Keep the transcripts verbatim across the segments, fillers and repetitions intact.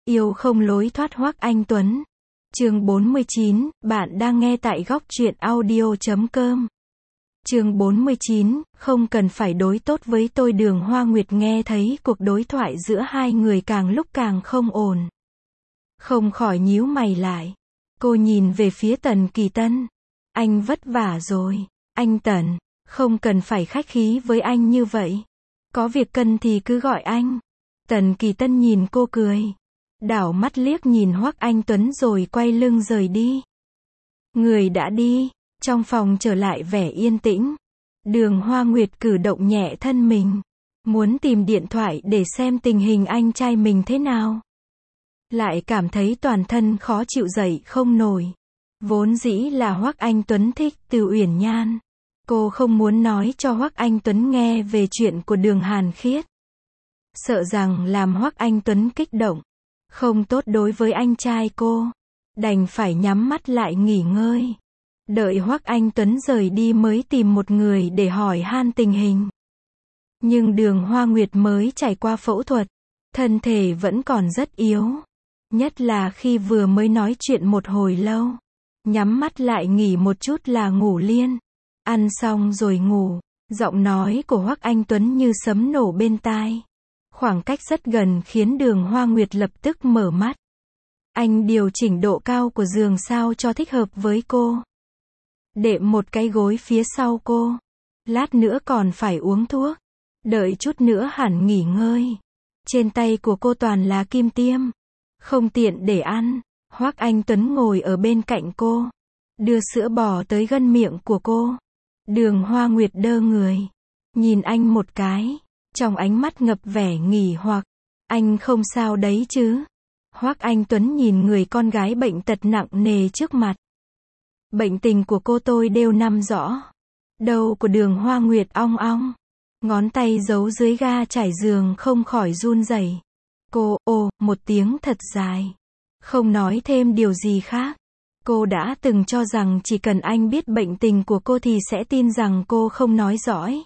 Yêu không lối thoát Hoắc Anh Tuấn. Chương bốn mươi chín, bạn đang nghe tại góc truyện audio chấm com. Chương bốn mươi chín, không cần phải đối tốt với tôi. Đường Hoa Nguyệt nghe thấy cuộc đối thoại giữa hai người càng lúc càng không ổn. Không khỏi nhíu mày lại. Cô nhìn về phía Tần Kỳ Tân. Anh vất vả rồi. Anh Tần, không cần phải khách khí với anh như vậy. Có việc cần thì cứ gọi anh. Tần Kỳ Tân nhìn cô cười. Đảo mắt liếc nhìn Hoắc Anh Tuấn rồi quay lưng rời đi. Người đã đi, trong phòng trở lại vẻ yên tĩnh. Đường Hoa Nguyệt cử động nhẹ thân mình, muốn tìm điện thoại để xem tình hình anh trai mình thế nào. Lại cảm thấy toàn thân khó chịu dậy không nổi. Vốn dĩ là Hoắc Anh Tuấn thích Từ Uyển Nhan. Cô không muốn nói cho Hoắc Anh Tuấn nghe về chuyện của Đường Hàn Khiết. Sợ rằng làm Hoắc Anh Tuấn kích động, không tốt đối với anh trai cô. Đành phải nhắm mắt lại nghỉ ngơi. Đợi Hoắc Anh Tuấn rời đi mới tìm một người để hỏi han tình hình. Nhưng Đường Hoa Nguyệt mới trải qua phẫu thuật, thân thể vẫn còn rất yếu. Nhất là khi vừa mới nói chuyện một hồi lâu. Nhắm mắt lại nghỉ một chút là ngủ liền. Ăn xong rồi ngủ. Giọng nói của Hoắc Anh Tuấn như sấm nổ bên tai. Khoảng cách rất gần khiến Đường Hoa Nguyệt lập tức mở mắt. Anh điều chỉnh độ cao của giường sao cho thích hợp với cô. Đệm một cái gối phía sau cô. Lát nữa còn phải uống thuốc. Đợi chút nữa hẳn nghỉ ngơi. Trên tay của cô toàn là kim tiêm. Không tiện để ăn. Hoắc Anh Tuấn ngồi ở bên cạnh cô. Đưa sữa bò tới gân miệng của cô. Đường Hoa Nguyệt đơ người. Nhìn anh một cái. Trong ánh mắt ngập vẻ nghỉ hoặc. Anh không sao đấy chứ? Hoắc Anh Tuấn nhìn người con gái bệnh tật nặng nề trước mặt. Bệnh tình của cô tôi đều nắm rõ. Đầu của Đường Hoa Nguyệt ong ong. Ngón tay giấu dưới ga trải giường không khỏi run rẩy. Cô, ồ, một tiếng thật dài. Không nói thêm điều gì khác. Cô đã từng cho rằng chỉ cần anh biết bệnh tình của cô thì sẽ tin rằng cô không nói dõi.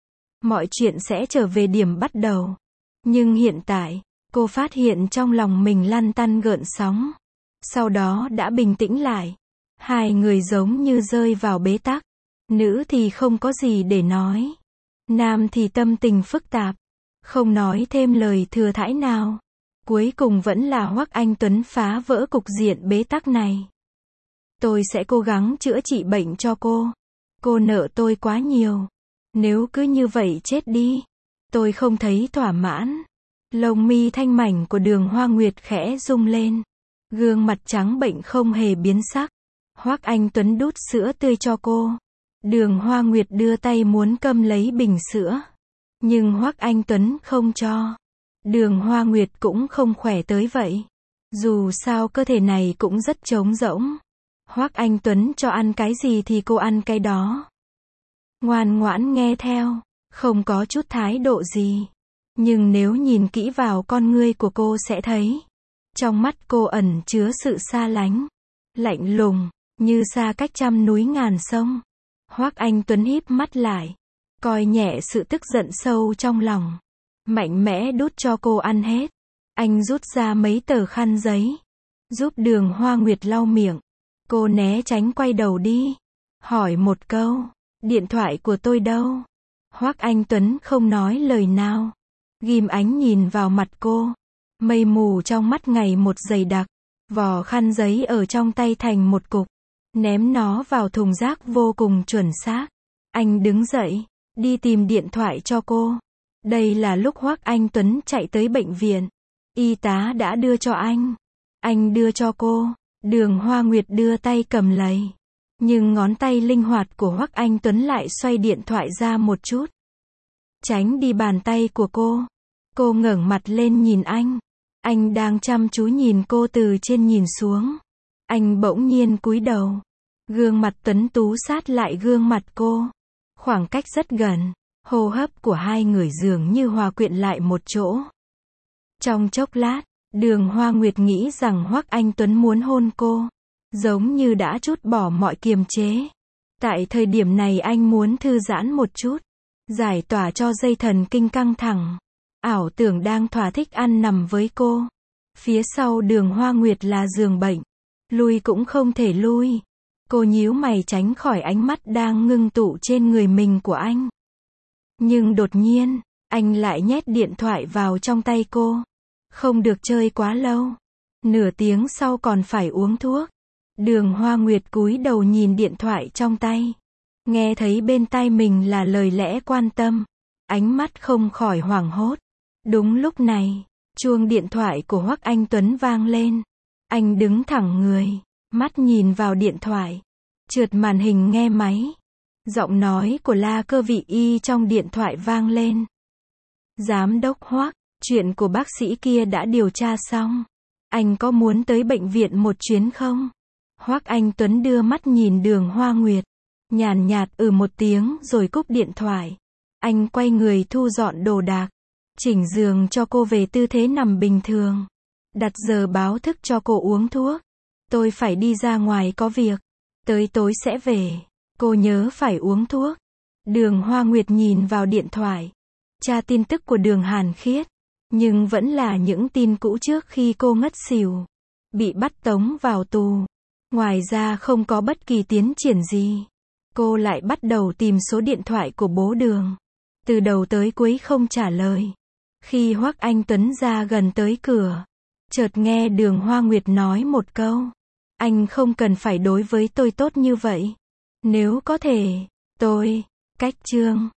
Mọi chuyện sẽ trở về điểm bắt đầu. Nhưng hiện tại, cô phát hiện trong lòng mình lăn tăn gợn sóng. Sau đó đã bình tĩnh lại. Hai người giống như rơi vào bế tắc. Nữ thì không có gì để nói. Nam thì tâm tình phức tạp. Không nói thêm lời thừa thãi nào. Cuối cùng vẫn là Hoắc Anh Tuấn phá vỡ cục diện bế tắc này. Tôi sẽ cố gắng chữa trị bệnh cho cô. Cô nợ tôi quá nhiều. Nếu cứ như vậy chết đi, tôi không thấy thỏa mãn. Lông mi thanh mảnh của Đường Hoa Nguyệt khẽ rung lên. Gương mặt trắng bệnh không hề biến sắc. Hoắc Anh Tuấn đút sữa tươi cho cô. Đường Hoa Nguyệt đưa tay muốn cầm lấy bình sữa. Nhưng Hoắc Anh Tuấn không cho. Đường Hoa Nguyệt cũng không khỏe tới vậy. Dù sao cơ thể này cũng rất trống rỗng. Hoắc Anh Tuấn cho ăn cái gì thì cô ăn cái đó. Ngoan ngoãn nghe theo, không có chút thái độ gì. Nhưng nếu nhìn kỹ vào con ngươi của cô sẽ thấy. Trong mắt cô ẩn chứa sự xa lánh. Lạnh lùng, như xa cách trăm núi ngàn sông. Hoắc Anh Tuấn híp mắt lại. Coi nhẹ sự tức giận sâu trong lòng. Mạnh mẽ đút cho cô ăn hết. Anh rút ra mấy tờ khăn giấy. Giúp Đường Hoa Nguyệt lau miệng. Cô né tránh quay đầu đi. Hỏi một câu. Điện thoại của tôi đâu? Hoắc Anh Tuấn không nói lời nào. Ghim ánh nhìn vào mặt cô. Mây mù trong mắt ngày một dày đặc. Vò khăn giấy ở trong tay thành một cục. Ném nó vào thùng rác vô cùng chuẩn xác. Anh đứng dậy. Đi tìm điện thoại cho cô. Đây là lúc Hoắc Anh Tuấn chạy tới bệnh viện. Y tá đã đưa cho anh. Anh đưa cho cô. Đường Hoa Nguyệt đưa tay cầm lấy. Nhưng ngón tay linh hoạt của Hoắc Anh Tuấn lại xoay điện thoại ra một chút. Tránh đi bàn tay của cô. Cô ngẩng mặt lên nhìn anh. Anh đang chăm chú nhìn cô từ trên nhìn xuống. Anh bỗng nhiên cúi đầu. Gương mặt tuấn tú sát lại gương mặt cô. Khoảng cách rất gần. Hô hấp của hai người dường như hòa quyện lại một chỗ. Trong chốc lát, Đường Hoa Nguyệt nghĩ rằng Hoắc Anh Tuấn muốn hôn cô. Giống như đã trút bỏ mọi kiềm chế. Tại thời điểm này anh muốn thư giãn một chút. Giải tỏa cho dây thần kinh căng thẳng. Ảo tưởng đang thỏa thích ăn nằm với cô. Phía sau Đường Hoa Nguyệt là giường bệnh. Lui cũng không thể lui. Cô nhíu mày tránh khỏi ánh mắt đang ngưng tụ trên người mình của anh. Nhưng đột nhiên, anh lại nhét điện thoại vào trong tay cô. Không được chơi quá lâu. Nửa tiếng sau còn phải uống thuốc. Đường Hoa Nguyệt cúi đầu nhìn điện thoại trong tay. Nghe thấy bên tai mình là lời lẽ quan tâm. Ánh mắt không khỏi hoảng hốt. Đúng lúc này, chuông điện thoại của Hoắc Anh Tuấn vang lên. Anh đứng thẳng người, mắt nhìn vào điện thoại. Trượt màn hình nghe máy. Giọng nói của La Cơ Vị Y trong điện thoại vang lên. Giám đốc Hoắc, chuyện của bác sĩ kia đã điều tra xong. Anh có muốn tới bệnh viện một chuyến không? Hoắc Anh Tuấn đưa mắt nhìn Đường Hoa Nguyệt. Nhàn nhạt ừ một tiếng rồi cúp điện thoại. Anh quay người thu dọn đồ đạc. Chỉnh giường cho cô về tư thế nằm bình thường. Đặt giờ báo thức cho cô uống thuốc. Tôi phải đi ra ngoài có việc. Tới tối sẽ về. Cô nhớ phải uống thuốc. Đường Hoa Nguyệt nhìn vào điện thoại. Tra tin tức của Đường Hàn Khiết. Nhưng vẫn là những tin cũ trước khi cô ngất xỉu. Bị bắt tống vào tù. Ngoài ra không có bất kỳ tiến triển gì. Cô lại bắt đầu tìm số điện thoại của bố Đường. Từ đầu tới cuối không trả lời. Khi Hoắc Anh Tuấn ra gần tới cửa, chợt nghe Đường Hoa Nguyệt nói một câu. Anh không cần phải đối với tôi tốt như vậy. Nếu có thể, tôi, cách chương.